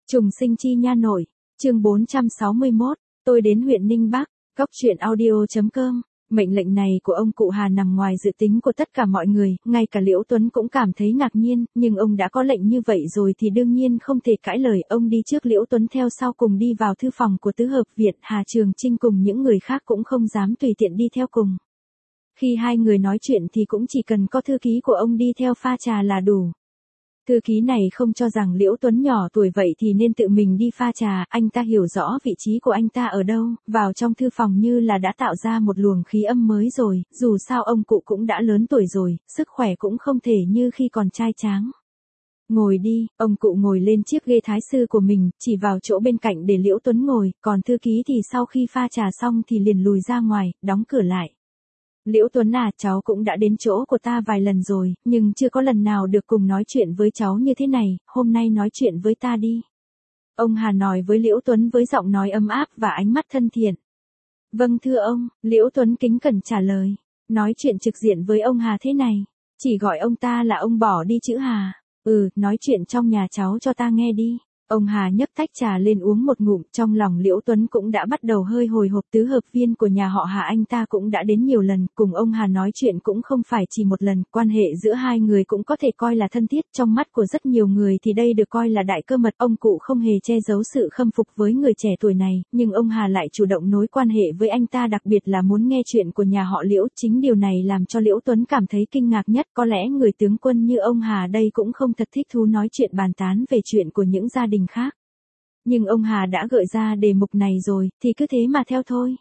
Trùng sinh chi nha nội, chương 461, tôi đến huyện Ninh Bắc, góc truyện audio.com. Mệnh lệnh này của ông cụ Hà nằm ngoài dự tính của tất cả mọi người, ngay cả Liễu Tuấn cũng cảm thấy ngạc nhiên, nhưng ông đã có lệnh như vậy rồi thì đương nhiên không thể cãi lời. Ông đi trước, Liễu Tuấn theo sau cùng đi vào thư phòng của tứ hợp viện. Hà Trường Chinh cùng những người khác cũng không dám tùy tiện đi theo cùng. Khi hai người nói chuyện thì cũng chỉ cần có thư ký của ông đi theo pha trà là đủ. Thư ký này không cho rằng Liễu Tuấn nhỏ tuổi vậy thì nên tự mình đi pha trà, anh ta hiểu rõ vị trí của anh ta ở đâu, vào trong thư phòng như là đã tạo ra một luồng khí âm mới rồi, dù sao ông cụ cũng đã lớn tuổi rồi, sức khỏe cũng không thể như khi còn trai tráng. Ngồi đi, ông cụ ngồi lên chiếc ghế thái sư của mình, chỉ vào chỗ bên cạnh để Liễu Tuấn ngồi, còn thư ký thì sau khi pha trà xong thì liền lùi ra ngoài, đóng cửa lại. Liễu Tuấn à, cháu cũng đã đến chỗ của ta vài lần rồi, nhưng chưa có lần nào được cùng nói chuyện với cháu như thế này, hôm nay nói chuyện với ta đi. Ông Hà nói với Liễu Tuấn với giọng nói ấm áp và ánh mắt thân thiện. Vâng thưa ông, Liễu Tuấn kính cẩn trả lời. Nói chuyện trực diện với ông Hà thế này, chỉ gọi ông ta là ông bỏ đi chữ Hà. Nói chuyện trong nhà cháu cho ta nghe đi. Ông Hà nhấc tách trà lên uống một ngụm, trong lòng Liễu Tuấn cũng đã bắt đầu hơi hồi hộp. Tứ hợp viên của nhà họ Hà anh ta cũng đã đến nhiều lần, cùng ông Hà nói chuyện cũng không phải chỉ một lần, quan hệ giữa hai người cũng có thể coi là thân thiết, trong mắt của rất nhiều người thì đây được coi là đại cơ mật. Ông cụ không hề che giấu sự khâm phục với người trẻ tuổi này, nhưng ông Hà lại chủ động nối quan hệ với anh ta, đặc biệt là muốn nghe chuyện của nhà họ Liễu. Chính điều này làm cho Liễu Tuấn cảm thấy kinh ngạc nhất, có lẽ người tướng quân như ông Hà đây cũng không thật thích thú nói chuyện bàn tán về chuyện của những gia đình khác. Nhưng ông Hà đã gợi ra đề mục này rồi, thì cứ thế mà theo thôi.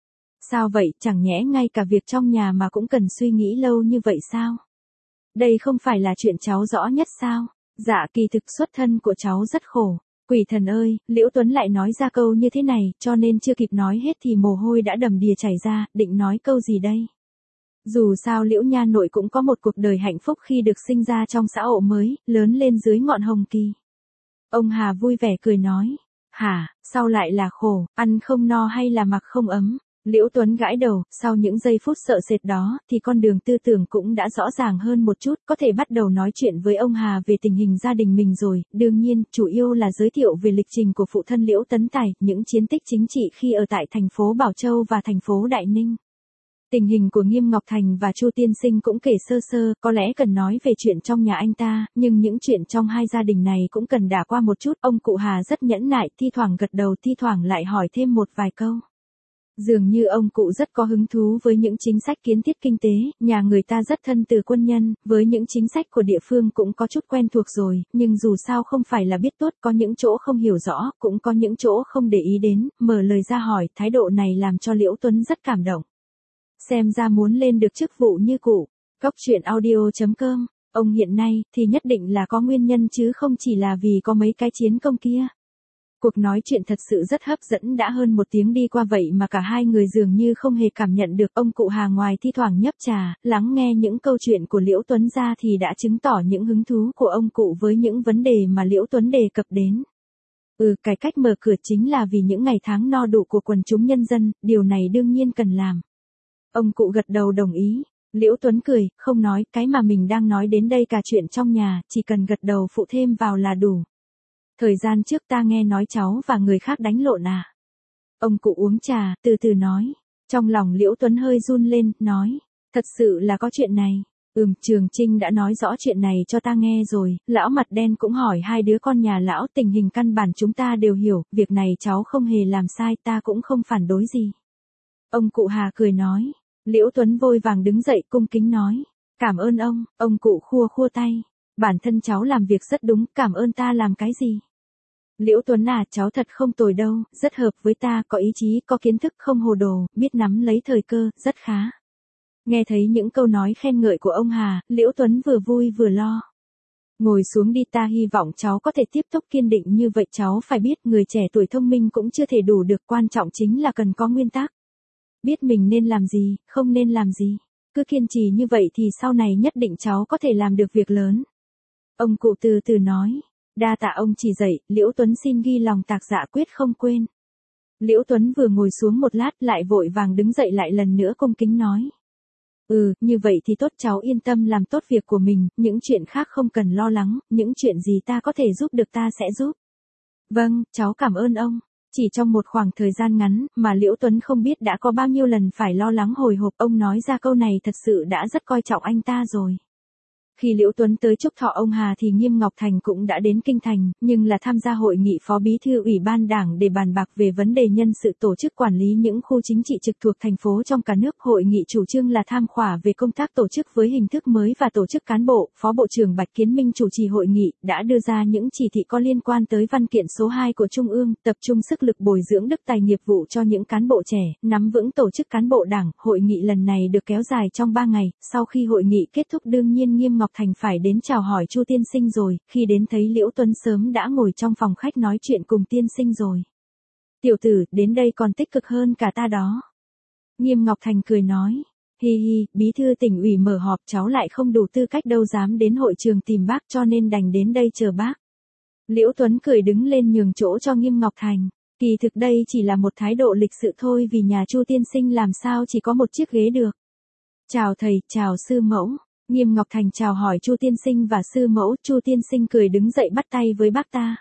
Sao vậy, chẳng nhẽ ngay cả việc trong nhà mà cũng cần suy nghĩ lâu như vậy sao? Đây không phải là chuyện cháu rõ nhất sao? Dạ, kỳ thực xuất thân của cháu rất khổ. Quỷ thần ơi, Liễu Tuấn lại nói ra câu như thế này, cho nên chưa kịp nói hết thì mồ hôi đã đầm đìa chảy ra, định nói câu gì đây? Dù sao Liễu nha nội cũng có một cuộc đời hạnh phúc khi được sinh ra trong xã hội mới, lớn lên dưới ngọn hồng kỳ. Ông Hà vui vẻ cười nói, hả, sao lại là khổ, ăn không no hay là mặc không ấm? Liễu Tuấn gãi đầu, sau những giây phút sợ sệt đó, thì con đường tư tưởng cũng đã rõ ràng hơn một chút, có thể bắt đầu nói chuyện với ông Hà về tình hình gia đình mình rồi, đương nhiên, chủ yếu là giới thiệu về lịch trình của phụ thân Liễu Tấn Tài, những chiến tích chính trị khi ở tại thành phố Bảo Châu và thành phố Đại Ninh. Tình hình của Nghiêm Ngọc Thành và Chu Tiên Sinh cũng kể sơ sơ, có lẽ cần nói về chuyện trong nhà anh ta, nhưng những chuyện trong hai gia đình này cũng cần đả qua một chút. Ông cụ Hà rất nhẫn nại, thi thoảng gật đầu, thi thoảng lại hỏi thêm một vài câu. Dường như ông cụ rất có hứng thú với những chính sách kiến thiết kinh tế, nhà người ta rất thân từ quân nhân, với những chính sách của địa phương cũng có chút quen thuộc rồi, nhưng dù sao không phải là biết tốt, có những chỗ không hiểu rõ, cũng có những chỗ không để ý đến, mở lời ra hỏi, thái độ này làm cho Liễu Tuấn rất cảm động. Xem ra muốn lên được chức vụ như cụ. Góc truyện audio.com, ông hiện nay thì nhất định là có nguyên nhân chứ không chỉ là vì có mấy cái chiến công kia. Cuộc nói chuyện thật sự rất hấp dẫn, đã hơn một tiếng đi qua vậy mà cả hai người dường như không hề cảm nhận được. Ông cụ Hà ngoài thi thoảng nhấp trà, lắng nghe những câu chuyện của Liễu Tuấn ra thì đã chứng tỏ những hứng thú của ông cụ với những vấn đề mà Liễu Tuấn đề cập đến. Cải cách mở cửa chính là vì những ngày tháng no đủ của quần chúng nhân dân, điều này đương nhiên cần làm. Ông cụ gật đầu đồng ý. Liễu Tuấn cười, không nói, cái mà mình đang nói đến đây cả chuyện trong nhà, chỉ cần gật đầu phụ thêm vào là đủ. Thời gian trước ta nghe nói cháu và người khác đánh lộn à? Ông cụ uống trà, từ từ nói. Trong lòng Liễu Tuấn hơi run lên, nói, thật sự là có chuyện này. Trường Trinh đã nói rõ chuyện này cho ta nghe rồi, lão mặt đen cũng hỏi hai đứa con nhà lão, tình hình căn bản chúng ta đều hiểu, việc này cháu không hề làm sai, ta cũng không phản đối gì. Ông cụ Hà cười nói. Liễu Tuấn vội vàng đứng dậy cung kính nói, cảm ơn ông cụ khua khua tay, bản thân cháu làm việc rất đúng, cảm ơn ta làm cái gì? Liễu Tuấn à, cháu thật không tồi đâu, rất hợp với ta, có ý chí, có kiến thức, không hồ đồ, biết nắm lấy thời cơ, rất khá. Nghe thấy những câu nói khen ngợi của ông Hà, Liễu Tuấn vừa vui vừa lo. Ngồi xuống đi, ta hy vọng cháu có thể tiếp tục kiên định như vậy. Cháu phải biết người trẻ tuổi thông minh cũng chưa thể đủ được, quan trọng chính là cần có nguyên tắc. Biết mình nên làm gì, không nên làm gì. Cứ kiên trì như vậy thì sau này nhất định cháu có thể làm được việc lớn. Ông cụ từ từ nói. Đa tạ ông chỉ dạy, Liễu Tuấn xin ghi lòng tạc dạ quyết không quên. Liễu Tuấn vừa ngồi xuống một lát lại vội vàng đứng dậy lại lần nữa cung kính nói. Như vậy thì tốt, cháu yên tâm làm tốt việc của mình, những chuyện khác không cần lo lắng, những chuyện gì ta có thể giúp được ta sẽ giúp. Vâng, cháu cảm ơn ông. Chỉ trong một khoảng thời gian ngắn mà Liễu Tuấn không biết đã có bao nhiêu lần phải lo lắng hồi hộp, ông nói ra câu này thật sự đã rất coi trọng anh ta rồi. Khi Liễu Tuấn tới chúc thọ ông Hà thì Nghiêm Ngọc Thành cũng đã đến Kinh Thành, nhưng là tham gia hội nghị phó bí thư Ủy ban Đảng để bàn bạc về vấn đề nhân sự tổ chức quản lý những khu chính trị trực thuộc thành phố trong cả nước. Hội nghị chủ trương là tham khảo về công tác tổ chức với hình thức mới và tổ chức cán bộ. Phó Bộ trưởng Bạch Kiến Minh chủ trì hội nghị, đã đưa ra những chỉ thị có liên quan tới văn kiện số 2 của Trung ương, tập trung sức lực bồi dưỡng đức tài nghiệp vụ cho những cán bộ trẻ, nắm vững tổ chức cán bộ Đảng. Hội nghị lần này được kéo dài trong 3 ngày, sau khi hội nghị kết thúc đương nhiên Nghiêm Ngọc Thành phải đến chào hỏi Chu tiên sinh rồi, khi đến thấy Liễu Tuấn sớm đã ngồi trong phòng khách nói chuyện cùng tiên sinh rồi. Tiểu tử, đến đây còn tích cực hơn cả ta đó. Nghiêm Ngọc Thành cười nói, hi hi, bí thư tỉnh ủy mở họp cháu lại không đủ tư cách đâu dám đến hội trường tìm bác cho nên đành đến đây chờ bác. Liễu Tuấn cười đứng lên nhường chỗ cho Nghiêm Ngọc Thành. Kỳ thực đây chỉ là một thái độ lịch sự thôi vì nhà Chu tiên sinh làm sao chỉ có một chiếc ghế được. Chào thầy, chào sư mẫu. Nghiêm Ngọc Thành chào hỏi Chu tiên sinh và sư mẫu. Chu tiên sinh cười đứng dậy bắt tay với bác ta.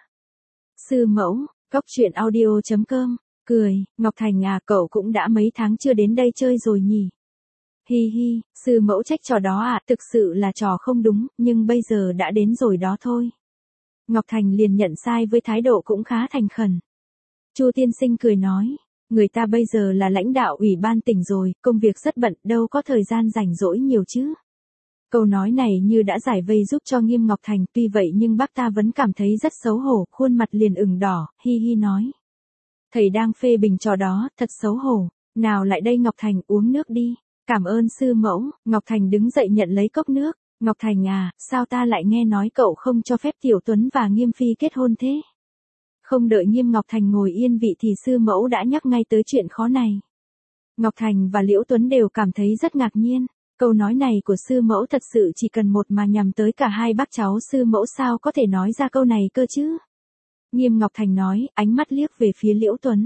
Sư mẫu, Cóc Truyện Audio.com, cười, Ngọc Thành à, cậu cũng đã mấy tháng chưa đến đây chơi rồi nhỉ? Hi hi, sư mẫu trách trò đó à, thực sự là trò không đúng, nhưng bây giờ đã đến rồi đó thôi. Ngọc Thành liền nhận sai với thái độ cũng khá thành khẩn. Chu tiên sinh cười nói, người ta bây giờ là lãnh đạo ủy ban tỉnh rồi, công việc rất bận, đâu có thời gian rảnh rỗi nhiều chứ. Câu nói này như đã giải vây giúp cho Nghiêm Ngọc Thành, tuy vậy nhưng bác ta vẫn cảm thấy rất xấu hổ, khuôn mặt liền ửng đỏ, hi hi nói. Thầy đang phê bình trò đó, thật xấu hổ, nào lại đây Ngọc Thành uống nước đi, cảm ơn sư mẫu. Ngọc Thành đứng dậy nhận lấy cốc nước. Ngọc Thành à, sao ta lại nghe nói cậu không cho phép Tiểu Tuấn và Nghiêm Phi kết hôn thế? Không đợi Nghiêm Ngọc Thành ngồi yên vị thì sư mẫu đã nhắc ngay tới chuyện khó này. Ngọc Thành và Liễu Tuấn đều cảm thấy rất ngạc nhiên. Câu nói này của sư mẫu thật sự chỉ cần một mà nhằm tới cả hai bác cháu sư mẫu sao có thể nói ra câu này cơ chứ? Nghiêm Ngọc Thành nói, ánh mắt liếc về phía Liễu Tuấn.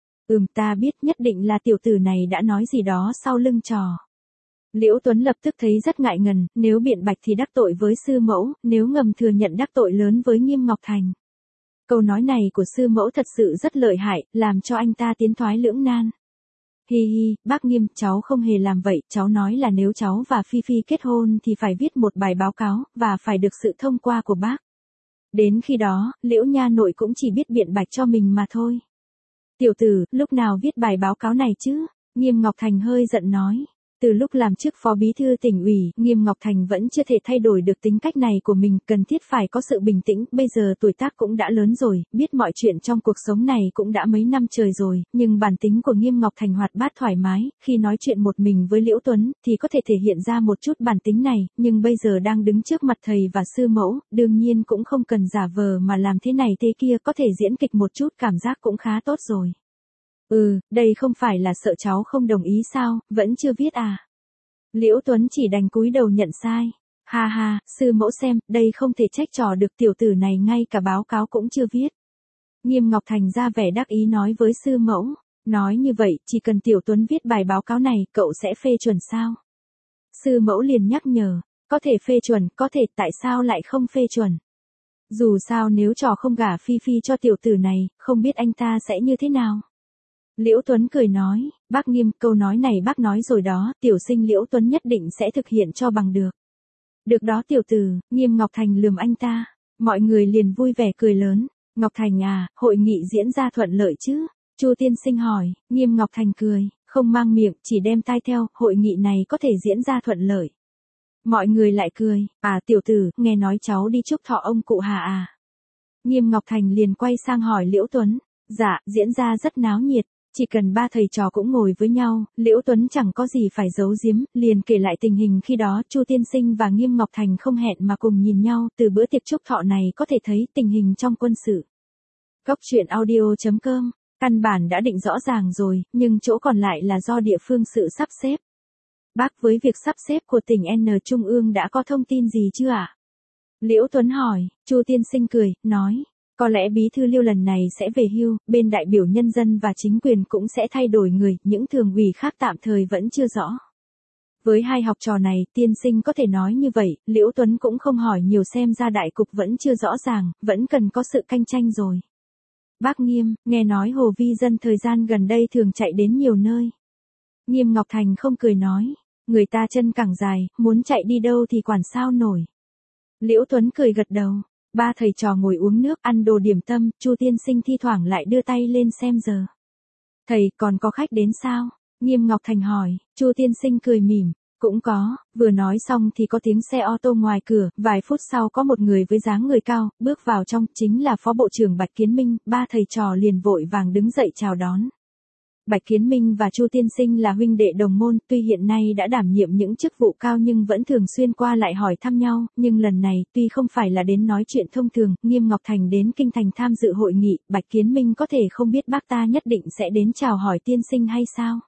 Ta biết nhất định là tiểu tử này đã nói gì đó sau lưng trò. Liễu Tuấn lập tức thấy rất ngại ngần, nếu biện bạch thì đắc tội với sư mẫu, nếu ngầm thừa nhận đắc tội lớn với Nghiêm Ngọc Thành. Câu nói này của sư mẫu thật sự rất lợi hại, làm cho anh ta tiến thoái lưỡng nan. Hi hi, bác Nghiêm, cháu không hề làm vậy, cháu nói là nếu cháu và Phi Phi kết hôn thì phải viết một bài báo cáo, và phải được sự thông qua của bác. Đến khi đó, Liễu nha nội cũng chỉ biết biện bạch cho mình mà thôi. Tiểu tử, lúc nào viết bài báo cáo này chứ? Nghiêm Ngọc Thành hơi giận nói. Từ lúc làm chức phó bí thư tỉnh ủy, Nghiêm Ngọc Thành vẫn chưa thể thay đổi được tính cách này của mình, cần thiết phải có sự bình tĩnh, bây giờ tuổi tác cũng đã lớn rồi, biết mọi chuyện trong cuộc sống này cũng đã mấy năm trời rồi, nhưng bản tính của Nghiêm Ngọc Thành hoạt bát thoải mái, khi nói chuyện một mình với Liễu Tuấn, thì có thể thể hiện ra một chút bản tính này, nhưng bây giờ đang đứng trước mặt thầy và sư mẫu, đương nhiên cũng không cần giả vờ mà làm thế này thế kia, có thể diễn kịch một chút cảm giác cũng khá tốt rồi. Đây không phải là sợ cháu không đồng ý sao, vẫn chưa viết à? Liễu Tuấn chỉ đành cúi đầu nhận sai. Ha ha, sư mẫu xem, đây không thể trách trò được tiểu tử này ngay cả báo cáo cũng chưa viết. Nghiêm Ngọc Thành ra vẻ đắc ý nói với sư mẫu, nói như vậy, chỉ cần Tiểu Tuấn viết bài báo cáo này, cậu sẽ phê chuẩn sao? Sư mẫu liền nhắc nhở, có thể phê chuẩn, có thể, tại sao lại không phê chuẩn? Dù sao nếu trò không gả Phi Phi cho tiểu tử này, không biết anh ta sẽ như thế nào? Liễu Tuấn cười nói, bác Nghiêm, câu nói này bác nói rồi đó, tiểu sinh Liễu Tuấn nhất định sẽ thực hiện cho bằng được. Được đó tiểu tử, Nghiêm Ngọc Thành lườm anh ta, mọi người liền vui vẻ cười lớn. Ngọc Thành à, hội nghị diễn ra thuận lợi chứ? Chu tiên sinh hỏi. Nghiêm Ngọc Thành cười, không mang miệng, chỉ đem tai theo, hội nghị này có thể diễn ra thuận lợi. Mọi người lại cười, tiểu tử, nghe nói cháu đi chúc thọ ông cụ Hà à? Nghiêm Ngọc Thành liền quay sang hỏi Liễu Tuấn, dạ, diễn ra rất náo nhiệt. Chỉ cần ba thầy trò cũng ngồi với nhau, Liễu Tuấn chẳng có gì phải giấu giếm, liền kể lại tình hình khi đó. Chu tiên sinh và Nghiêm Ngọc Thành không hẹn mà cùng nhìn nhau, từ bữa tiệc chúc thọ này có thể thấy tình hình trong quân sự. Cóc Truyện Audio.com, căn bản đã định rõ ràng rồi, nhưng chỗ còn lại là do địa phương sự sắp xếp. Bác với việc sắp xếp của tỉnh N Trung ương đã có thông tin gì chưa ạ? Liễu Tuấn hỏi. Chu tiên sinh cười, nói. Có lẽ bí thư Liêu lần này sẽ về hưu, bên đại biểu nhân dân và chính quyền cũng sẽ thay đổi người, những thường ủy khác tạm thời vẫn chưa rõ. Với hai học trò này, tiên sinh có thể nói như vậy, Liễu Tuấn cũng không hỏi nhiều, xem ra đại cục vẫn chưa rõ ràng, vẫn cần có sự cạnh tranh rồi. Bác Nghiêm, nghe nói Hồ Vi Dân thời gian gần đây thường chạy đến nhiều nơi. Nghiêm Ngọc Thành không cười nói, người ta chân cẳng dài, muốn chạy đi đâu thì quản sao nổi. Liễu Tuấn cười gật đầu, ba thầy trò ngồi uống nước ăn đồ điểm tâm, Chu tiên sinh thi thoảng lại đưa tay lên xem giờ. Thầy, còn có khách đến sao? Nghiêm Ngọc Thành hỏi, Chu tiên sinh cười mỉm, cũng có, vừa nói xong thì có tiếng xe ô tô ngoài cửa, vài phút sau có một người với dáng người cao, bước vào trong, chính là Phó Bộ trưởng Bạch Kiến Minh, ba thầy trò liền vội vàng đứng dậy chào đón. Bạch Kiến Minh và Chu tiên sinh là huynh đệ đồng môn, tuy hiện nay đã đảm nhiệm những chức vụ cao nhưng vẫn thường xuyên qua lại hỏi thăm nhau, nhưng lần này tuy không phải là đến nói chuyện thông thường, Nghiêm Ngọc Thành đến Kinh Thành tham dự hội nghị, Bạch Kiến Minh có thể không biết bác ta nhất định sẽ đến chào hỏi tiên sinh hay sao?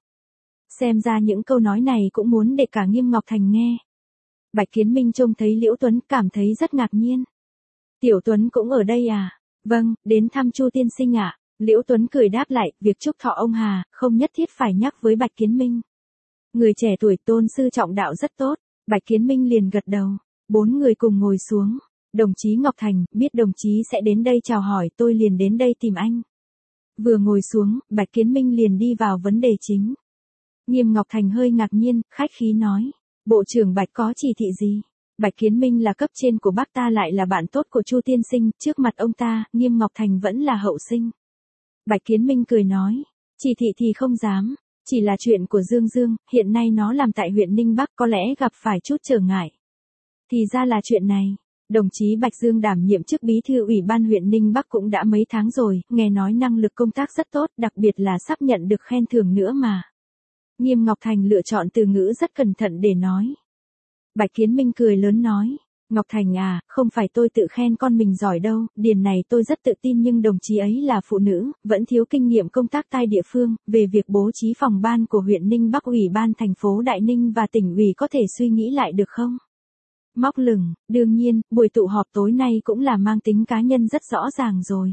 Xem ra những câu nói này cũng muốn để cả Nghiêm Ngọc Thành nghe. Bạch Kiến Minh trông thấy Liễu Tuấn cảm thấy rất ngạc nhiên. Tiểu Tuấn cũng ở đây à? Vâng, đến thăm Chu tiên sinh ạ. Liễu Tuấn cười đáp lại, việc chúc thọ ông Hà, không nhất thiết phải nhắc với Bạch Kiến Minh. Người trẻ tuổi tôn sư trọng đạo rất tốt, Bạch Kiến Minh liền gật đầu. Bốn người cùng ngồi xuống. Đồng chí Ngọc Thành, biết đồng chí sẽ đến đây chào hỏi, tôi liền đến đây tìm anh. Vừa ngồi xuống, Bạch Kiến Minh liền đi vào vấn đề chính. Nghiêm Ngọc Thành hơi ngạc nhiên, khách khí nói. Bộ trưởng Bạch có chỉ thị gì? Bạch Kiến Minh là cấp trên của bác ta lại là bạn tốt của Chu tiên sinh, trước mặt ông ta, Nghiêm Ngọc Thành vẫn là hậu sinh. Bạch Kiến Minh cười nói, chỉ thị thì không dám, chỉ là chuyện của Dương Dương, hiện nay nó làm tại huyện Ninh Bắc có lẽ gặp phải chút trở ngại. Thì ra là chuyện này, đồng chí Bạch Dương đảm nhiệm chức bí thư ủy ban huyện Ninh Bắc cũng đã mấy tháng rồi, nghe nói năng lực công tác rất tốt, đặc biệt là sắp nhận được khen thưởng nữa mà. Nghiêm Ngọc Thành lựa chọn từ ngữ rất cẩn thận để nói. Bạch Kiến Minh cười lớn nói, Ngọc Thành à, không phải tôi tự khen con mình giỏi đâu, điền này tôi rất tự tin nhưng đồng chí ấy là phụ nữ, vẫn thiếu kinh nghiệm công tác tại địa phương, về việc bố trí phòng ban của huyện Ninh Bắc ủy ban thành phố Đại Ninh và tỉnh ủy có thể suy nghĩ lại được không? Móc lửng, đương nhiên, buổi tụ họp tối nay cũng là mang tính cá nhân rất rõ ràng rồi.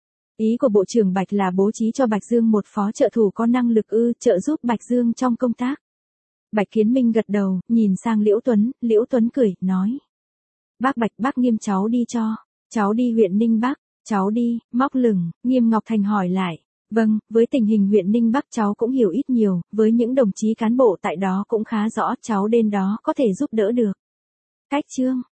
Ý của Bộ trưởng Bạch là bố trí cho Bạch Dương một phó trợ thủ có năng lực trợ giúp Bạch Dương trong công tác. Bạch Kiến Minh gật đầu, nhìn sang Liễu Tuấn cười, nói. Bác Bạch, bác Nghiêm cháu đi cho. Cháu đi huyện Ninh Bắc, cháu đi, móc lửng, Nghiêm Ngọc Thành hỏi lại. Vâng, với tình hình huyện Ninh Bắc cháu cũng hiểu ít nhiều, với những đồng chí cán bộ tại đó cũng khá rõ, cháu đến đó có thể giúp đỡ được. Cách chương.